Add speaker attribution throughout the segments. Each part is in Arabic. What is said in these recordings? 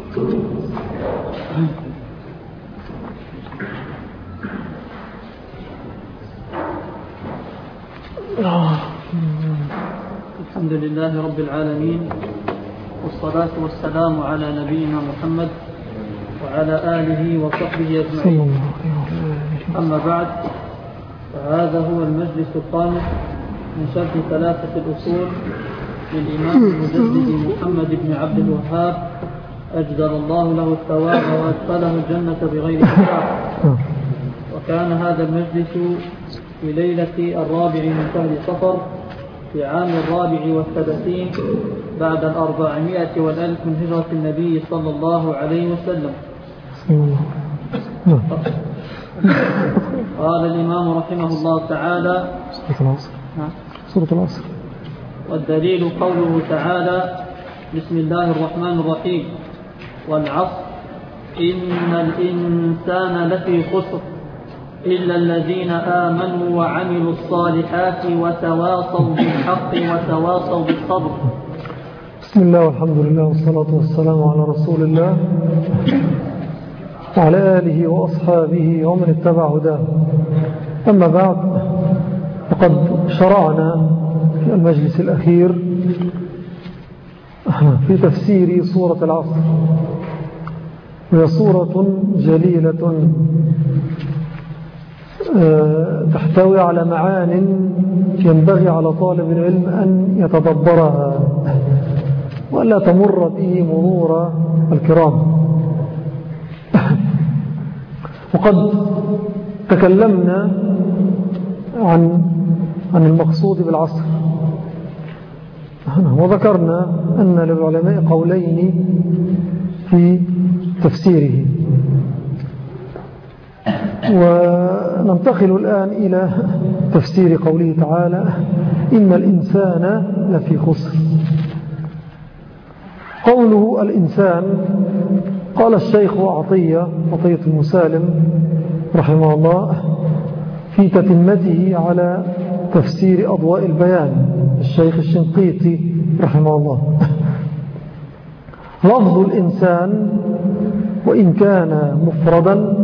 Speaker 1: الحمد لله رب العالمين، والصلاة والسلام على نبينا محمد وعلى آله وصحبه أجمعين. أما بعد، فهذا هو المجلس الخامس من شرح ثلاثة الأصول للإمام المجدد محمد بن عبد الوهاب، أجزل الله له الثواب وأدخله الجنة بغير حساب. وكان هذا المجلس في ليلة 4 من شهر صفر في عام 34 بعد 400 والألف من هجرة النبي صلى الله عليه وسلم. قال الإمام رحمه الله تعالى:
Speaker 2: سورة العصر.
Speaker 1: والدليل قوله تعالى: بسم الله الرحمن الرحيم، والعصر إن الإنسان لفي خسر إلا الذين آمنوا وعملوا الصالحات وتواصوا بالحق وتواصوا بالصبر.
Speaker 2: بسم الله والحمد لله والصلاة والسلام على رسول الله وعلى آله وأصحابه ومن اتبع هداه. أما بعد، فقد شرعنا في المجلس الأخير في تفسير سورة العصر، وهي سورة جليلة تحتوي على معان ينبغي على طالب العلم أن يتدبرها ولا تمر به مرور الكرام. وقد تكلمنا عن المقصود بالعصر، وذكرنا أن للعلماء قولين في تفسيره. وننتقل الآن إلى تفسير قوله تعالى: إن الإنسان لفي خسر. قوله الإنسان، قال الشيخ عطية المسالم رحمه الله في تتمته على تفسير أضواء البيان الشيخ الشنقيطي رحمه الله: لفظ الإنسان وإن كان مفردا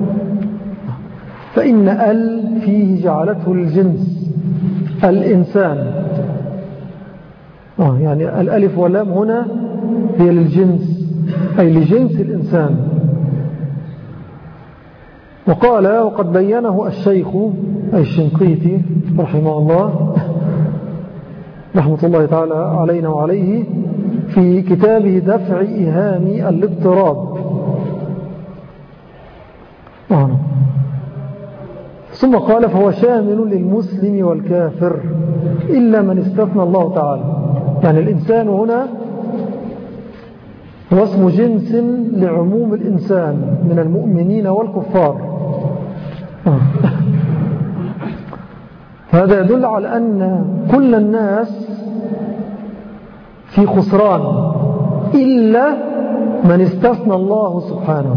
Speaker 2: فإن فيه جعلته الجنس الإنسان، يعني الألف واللام هنا هي للجنس، أي لجنس الإنسان. وقال: وقد بينه الشيخ أي الشنقيطي رحمه الله رحمة الله تعالى علينا وعليه في كتابه دفع إيهام الاضطراب. ثم قال: فهو شامل للمسلم والكافر إلا من استثنى الله تعالى. يعني الإنسان هنا هو اسم جنس لعموم الإنسان من المؤمنين والكفار. هذا يدل على أن كل الناس في خسران إلا من استثنى الله سبحانه.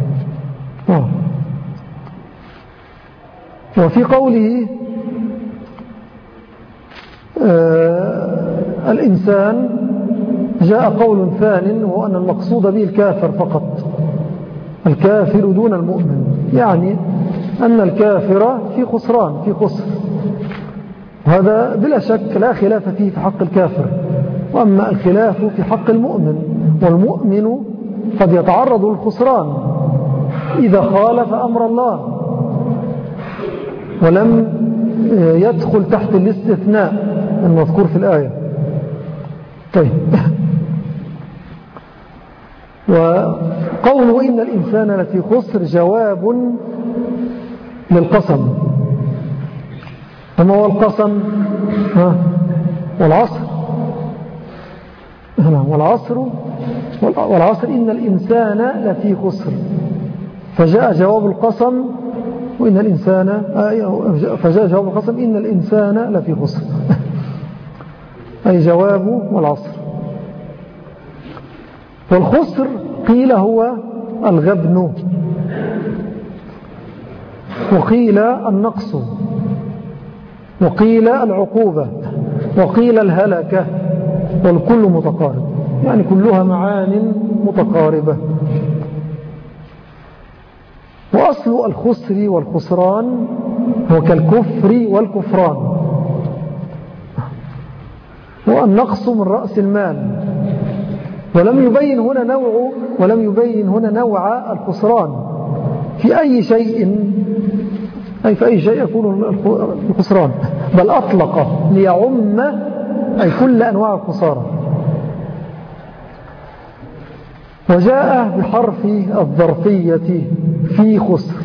Speaker 2: وفي قوله الإنسان جاء قول ثاني، وهو أن المقصود به الكافر فقط، الكافر دون المؤمن، يعني أن الكافر في خسران، في خسر. وهذا بلا شك لا خلاف فيه في حق الكافر. وأما الخلاف في حق المؤمن، والمؤمن قد يتعرض للخسران إذا خالف أمر الله ولم يدخل تحت الاستثناء المذكور في الآية. طيب، وقوله إن الإنسان لفي خسر جواب للقسم. وما هو القسم؟ والعصر إن الإنسان لفي خسر، فجاء جواب القسم وإن الإنسان فجاء جواب القسم إن الإنسان لفي خسر أي جواب والعصر. والخسر قيل هو الغبن، وقيل النقص، وقيل العقوبة، وقيل الهلكة، والكل متقارب. يعني كلها معان متقاربة. وأصل الخسر والخسران هو كالكفر والكفران، هو النقص من رأس المال. ولم يبين هنا نوع الخسران في أي شيء، أي في أي شيء يكون الخسران، بل أطلق ليعم أي كل أنواع الخسارة. وجاء بحرف الظرفية في خسر.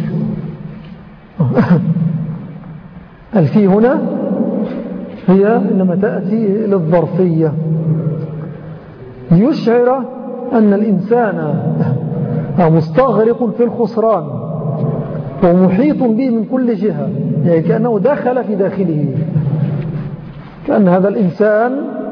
Speaker 2: الفي هنا هي إنما تأتي للظرفية ليشعر أن الإنسان مستغرق في الخسران ومحيط به من كل جهة، يعني كأنه دخل في داخله، كأن هذا الإنسان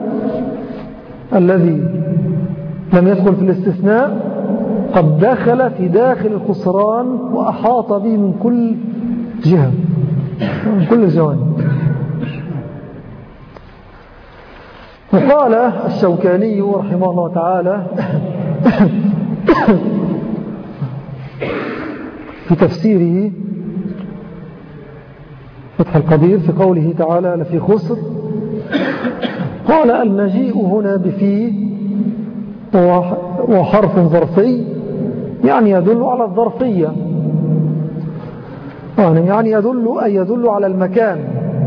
Speaker 2: الذي لم يدخل في الاستثناء قد دخل في داخل الخسران وأحاط به من كل جهة، من كل الجوانب. وقال الشوكاني رحمه الله تعالى في تفسيره فتح القدير في قوله تعالى لفي خسر، قال المجيء هنا بفي وحرف ظرفي يعني يدل على الظرفية، يعني يدل على المكان.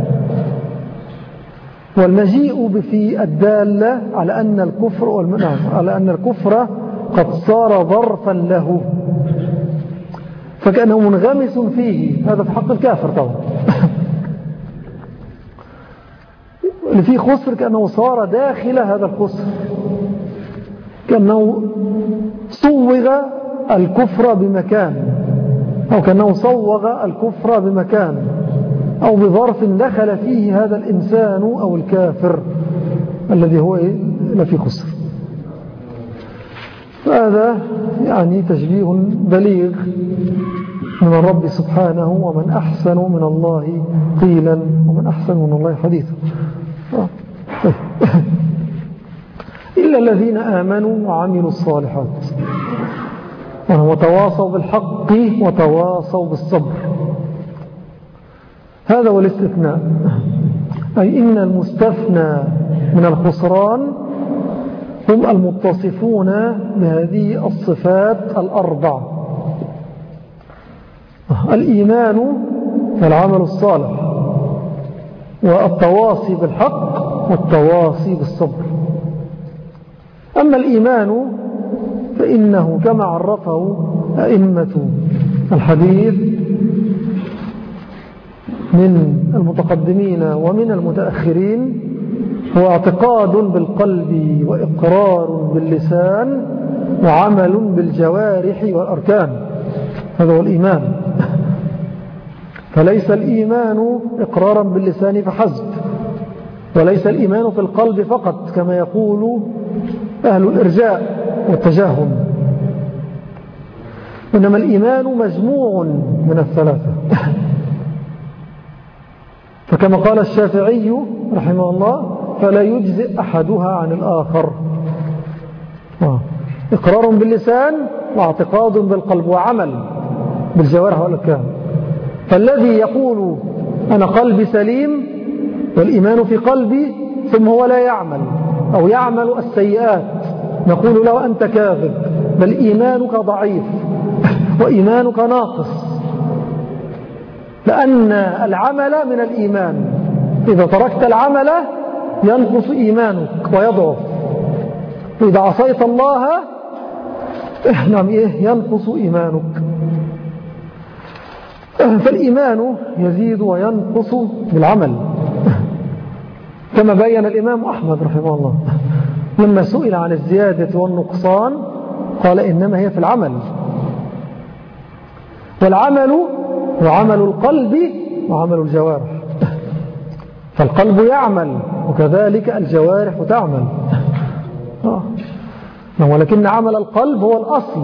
Speaker 2: والمجيء بفي الدالة على أن الكفر قد صار ظرفا له، فكأنه منغمس فيه. هذا في حق الكافر طبعا. اللي فيه خسر كأنه صار داخل هذا الخسر، كأنه صوغ الكفر بمكان، أو كأنه صوغ الكفر بمكان أو بظرف دخل فيه هذا الإنسان أو الكافر الذي هو لفي خسر. فهذا يعني تشبيه بليغ من الرب سبحانه، ومن أحسن من الله قيلا ومن أحسن من الله حديثا. إلا الذين آمنوا وعملوا الصالحات وتواصوا بالحق وتواصوا بالصبر. هذا هو الاستثناء، أي إن المستثنى من الخسران هم المتصفون بهذه الصفات الأربع: الإيمان والعمل الصالح والتواصي بالحق والتواصي بالصبر. أما الإيمان فإنه كما عرفه أئمة الحديث من المتقدمين ومن المتأخرين هو اعتقاد بالقلب وإقرار باللسان وعمل بالجوارح والأركان. هذا هو الإيمان. فليس الإيمان إقرارا باللسان فحسب، وليس الإيمان في القلب فقط كما يقول أهل الإرجاء والتجاهم، إنما الإيمان مجموع من الثلاثة. فكما قال الشافعي رحمه الله فلا يجزئ أحدها عن الآخر: إقرار باللسان واعتقاد بالقلب وعمل بالجوارح والأركان. فالذي يقول أنا قلبي سليم والإيمان في قلبي ثم هو لا يعمل أو يعمل السيئات نقول له أنت كاذب، بل إيمانك ضعيف وإيمانك ناقص، لأن العمل من الإيمان. إذا تركت العمل ينقص إيمانك ويضعف، إذا عصيت الله ينقص إيمانك. فالإيمان يزيد وينقص بالعمل، كما بين الإمام أحمد رحمه الله لما سئل عن الزيادة والنقصان قال إنما هي في العمل، والعمل هو عمل القلب وعمل الجوارح. فالقلب يعمل وكذلك الجوارح تعمل، ولكن عمل القلب هو الأصل.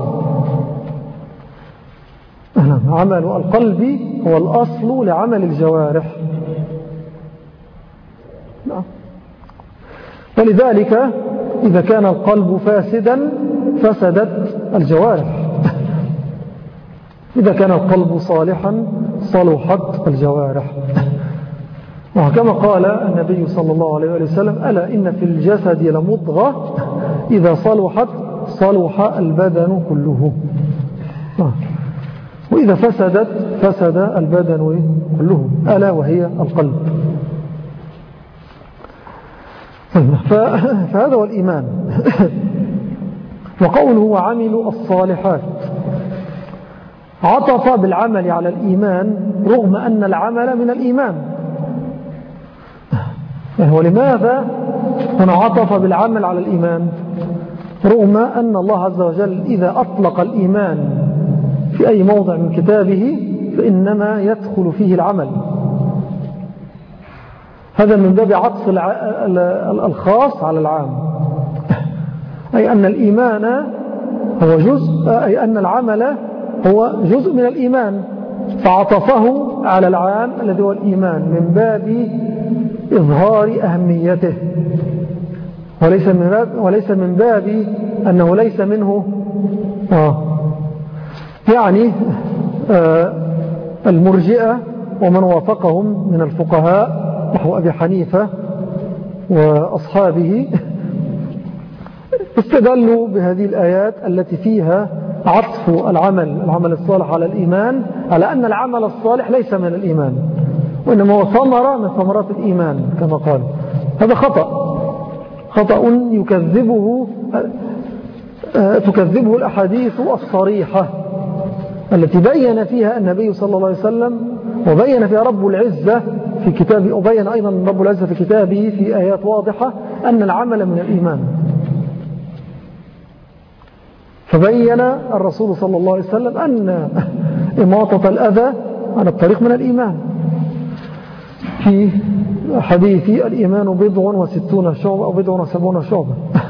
Speaker 2: عمل القلب هو الأصل لعمل الجوارح. ولذلك إذا كان القلب فاسدا فسدت الجوارح، إذا كان القلب صالحا صلحت الجوارح. وكما قال النبي صلى الله عليه وسلم: ألا إن في الجسد لمضغة إذا صلحت صلح البدن كله، وإذا فسدت فسد البدن كله، ألا وهي القلب. فهذا هو الإيمان. وقوله وعملوا الصالحات عطف بالعمل على الإيمان رغم أن العمل من الإيمان. ولماذا هنا عطف بالعمل على الإيمان رغم أن الله عز وجل إذا أطلق الإيمان في أي موضع من كتابه فإنما يدخل فيه العمل؟ هذا من باب عطف الخاص على العام، أي أن الإيمان هو جزء، أي أن العمل هو جزء من الإيمان، فعطفه على العام الذي هو الإيمان من باب إظهار أهميته، وليس من باب أنه ليس منه. يعني المرجئة ومن وافقهم من الفقهاء نحو أبي حنيفة وأصحابه استدلوا بهذه الآيات التي فيها عطف العمل الصالح على الإيمان، على أن العمل الصالح ليس من الإيمان، وإنما هو ثمرة من ثمرات الإيمان كما قال. هذا خطأ تكذبه الأحاديث الصريحة التي بين فيها النبي صلى الله عليه وسلم وبين فيها رب العزة في كتابه، وبين أيضا رب العزة في كتابه في آيات واضحة أن العمل من الإيمان. فبين الرسول صلى الله عليه وسلم أن إماطة الأذى عن الطريق من الإيمان في حديث الإيمان 60 شعبة أو 70 شعبة.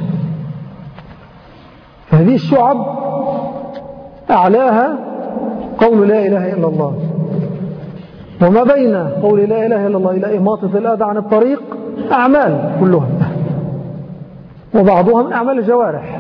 Speaker 2: فهذه الشعب أعلاها قول لا إله إلا الله، وما بين قول لا إله إلا الله إلى إماطة الأذى عن الطريق أعمال كلها، وبعضها من أعمال الجوارح.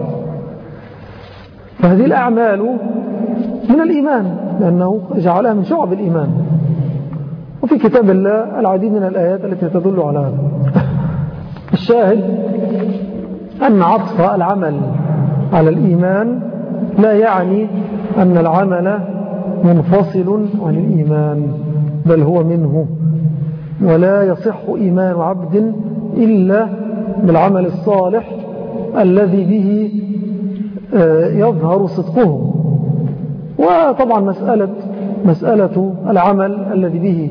Speaker 2: فهذه الأعمال من الإيمان لأنه جعلها من شعب الإيمان، وفي كتاب الله العديد من الآيات التي تدل على هذا. الشاهد أن عطف العمل على الإيمان لا يعني أن العمل منفصل عن الإيمان، بل هو منه، ولا يصح إيمان عبد إلا بالعمل الصالح الذي به يظهر صدقه. وطبعا مسألة العمل الذي به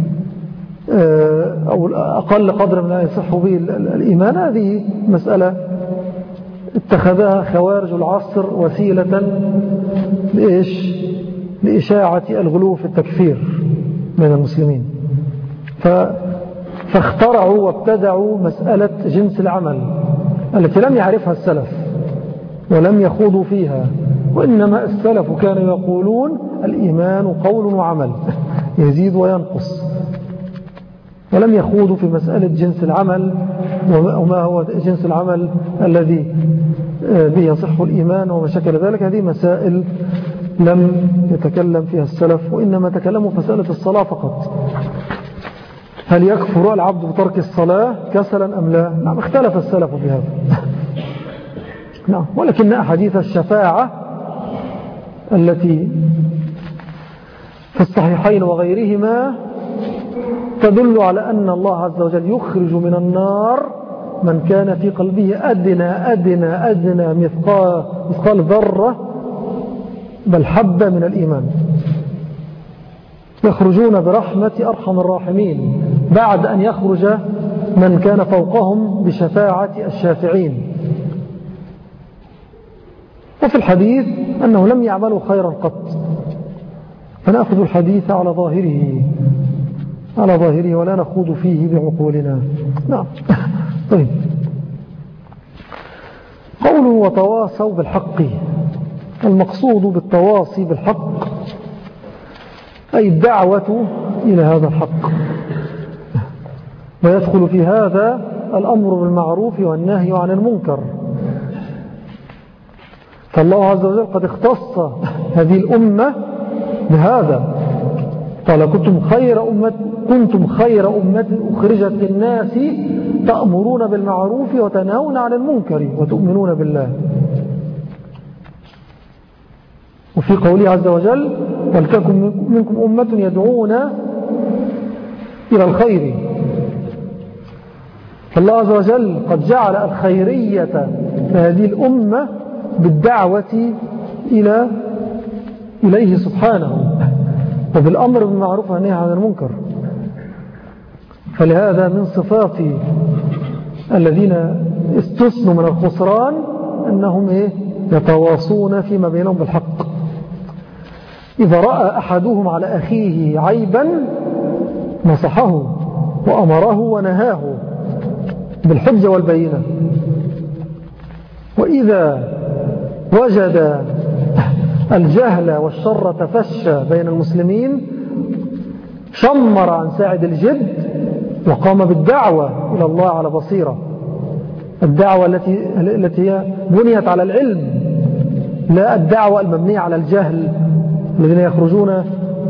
Speaker 2: أو أقل قدر من يصح به الإيمان، هذه مسألة اتخذها خوارج العصر وسيلة لإشاعة الغلو في التكفير من المسلمين، فاخترعوا وابتدعوا مسألة جنس العمل التي لم يعرفها السلف ولم يخوضوا فيها، وإنما السلف كانوا يقولون الإيمان قول وعمل يزيد وينقص، ولم يخوضوا في مسألة جنس العمل وما هو جنس العمل الذي به يصح الإيمان وما شكل ذلك. هذه مسائل لم يتكلم فيها السلف، وإنما تكلموا في مسألة الصلاة فقط. هل يكفر العبد بترك الصلاة كسلا أم لا؟ نعم، اختلف السلف في هذا. نعم، ولكن أحاديث الشفاعة التي في الصحيحين وغيرهما تدل على أن الله عز وجل يخرج من النار من كان في قلبه أدنى مثقال ذرة بل حبة من الإيمان، يخرجون برحمة أرحم الراحمين بعد أن يخرج من كان فوقهم بشفاعة الشافعين. وفي الحديث أنه لم يعملوا خيرا قط، فنأخذ الحديث على ظاهره ولا نخوض فيه بعقولنا. نعم. طيب، قوله وتواصوا بالحق، المقصود بالتواصي بالحق أي الدعوة إلى هذا الحق، ويدخل في هذا الأمر بالمعروف والنهي عن المنكر. فالله عز وجل قد اختص هذه الأمة بهذا، قال كنتم خير أمة أخرجت للناس تأمرون بالمعروف وتنهون عن المنكر وتؤمنون بالله. وفي قوله عز وجل ولتكن منكم أمة يدعون إلى الخير. فالله عز وجل قد جعل الخيرية هذه الأمة بالدعوة إليه سبحانه وبالأمر بالمعروف والنهي عن المنكر. فلهذا من صفات الذين استثنوا من الخسران أنهم يتواصون فيما بينهم بالحق. إذا رأى أحدهم على أخيه عيبا نصحه وأمره ونهاه بالحجة والبينة. وإذا وجد الجهل والشر تفشى بين المسلمين شمر عن ساعد الجد وقام بالدعوة إلى الله على بصيرة، الدعوة التي هي بنيت على العلم، لا الدعوة المبنية على الجهل. الذين يخرجون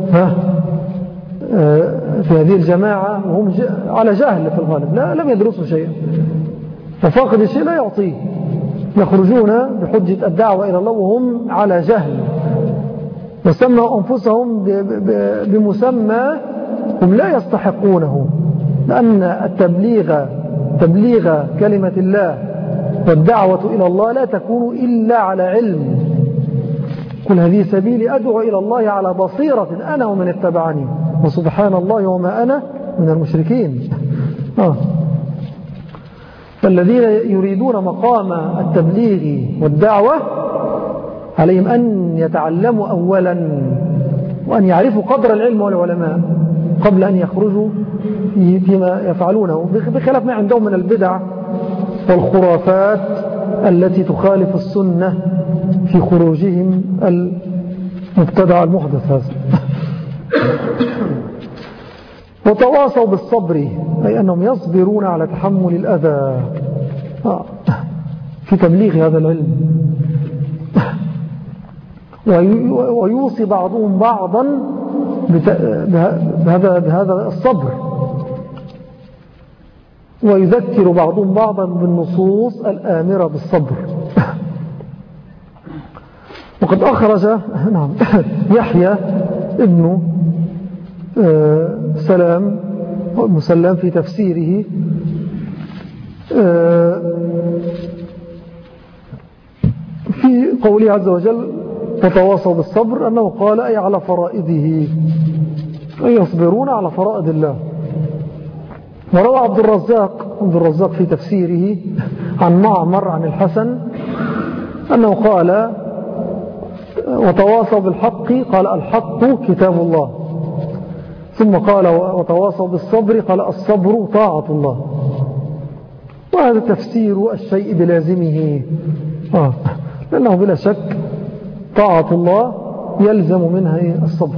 Speaker 2: في هذه الجماعة وهم على جهل في الغالب، لم يدرسوا شيئا، وفاقد الشيء لا يعطيه، يخرجون بحجة الدعوة إلى الله وهم على جهل، وسموا أنفسهم بمسمى هم لا يستحقونه، لأن تبليغ كلمة الله والدعوة إلى الله لا تكون إلا على علم. كل هذه سبيلي أدعو إلى الله على بصيرة أنا ومن اتبعني وسبحان الله وما أنا من المشركين. فالذين يريدون مقام التبليغ والدعوة عليهم أن يتعلموا أولا وأن يعرفوا قدر العلم والعلماء قبل أن يخرجوا فيما يفعلونه، بخلاف ما عندهم من البدع والخرافات التي تخالف السنة في خروجهم المبتدع المحدث هذا. وتواصوا بالصبر، أي أنهم يصبرون على تحمل الأذى في تبليغ هذا العلم، ويوصي بعضهم بعضا بهذا الصبر، ويذكر بعضهم بعضا بالنصوص الآمرة بالصبر. وقد أخرج يحيى ابن سلام في تفسيره في قوله عز وجل تتواصوا بالصبر أنه قال أي على فرائضه، أي يصبرون على فرائض الله. وروى عبد الرزاق في تفسيره عن معمر عن الحسن أنه قال وتواصوا بالحق، قال الحق كتاب الله، ثم قال وتواصوا بالصبر، قال الصبر طاعة الله. وهذا تفسير الشيء بلازمه، لأنه بلا شك طاعة الله يلزم منها الصبر.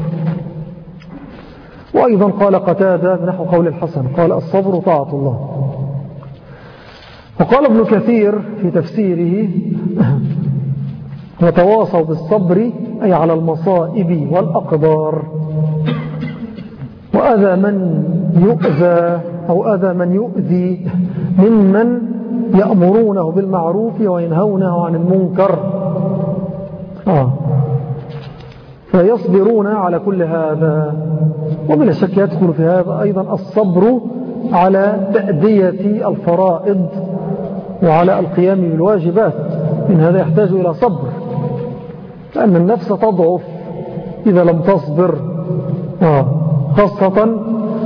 Speaker 2: وأيضا قال قتادة بنحو قول الحسن قال الصبر طاعة الله. وقال ابن كثير في تفسيره وتواصوا بالصبر أي على المصائب والأقدار، وأذى من يؤذى أو أذى من يؤذي ممن يأمرونه بالمعروف وينهونه عن المنكر. فيصبرون على كل هذا. وبلا شك يدخل في هذا أيضا الصبر على تأدية الفرائض وعلى القيام بالواجبات، إن هذا يحتاج إلى صبر، لأن النفس تضعف إذا لم تصبر، خاصة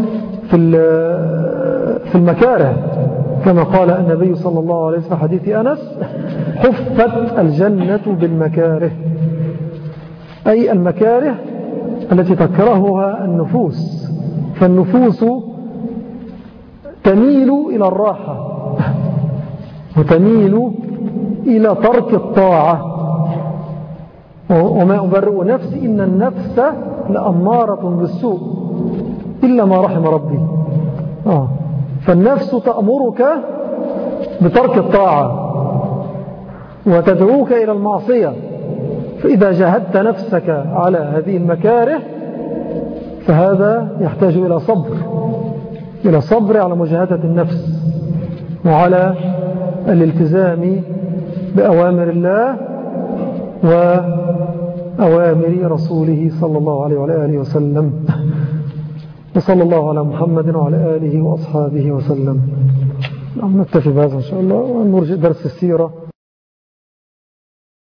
Speaker 2: في المكاره، كما قال النبي صلى الله عليه وسلم في حديث أنس حفت الجنة بالمكاره، أي المكاره التي تكرهها النفوس، فالنفوس تميل إلى الراحة وتميل إلى ترك الطاعة. وما أبرئ نفسي إن النفس لأمارة بالسوء إلا ما رحم ربي. فالنفس تأمرك بترك الطاعة وتدعوك إلى المعصية، فإذا جاهدت نفسك على هذه المكاره فهذا يحتاج إلى صبر على مجاهدة النفس وعلى الالتزام بأوامر الله وأوامر رسوله صلى الله عليه وعلى آله وسلم. وصلى الله على محمد وعلى آله وأصحابه وسلم. نكتفي بهذا إن شاء الله ونرجع درس السيرة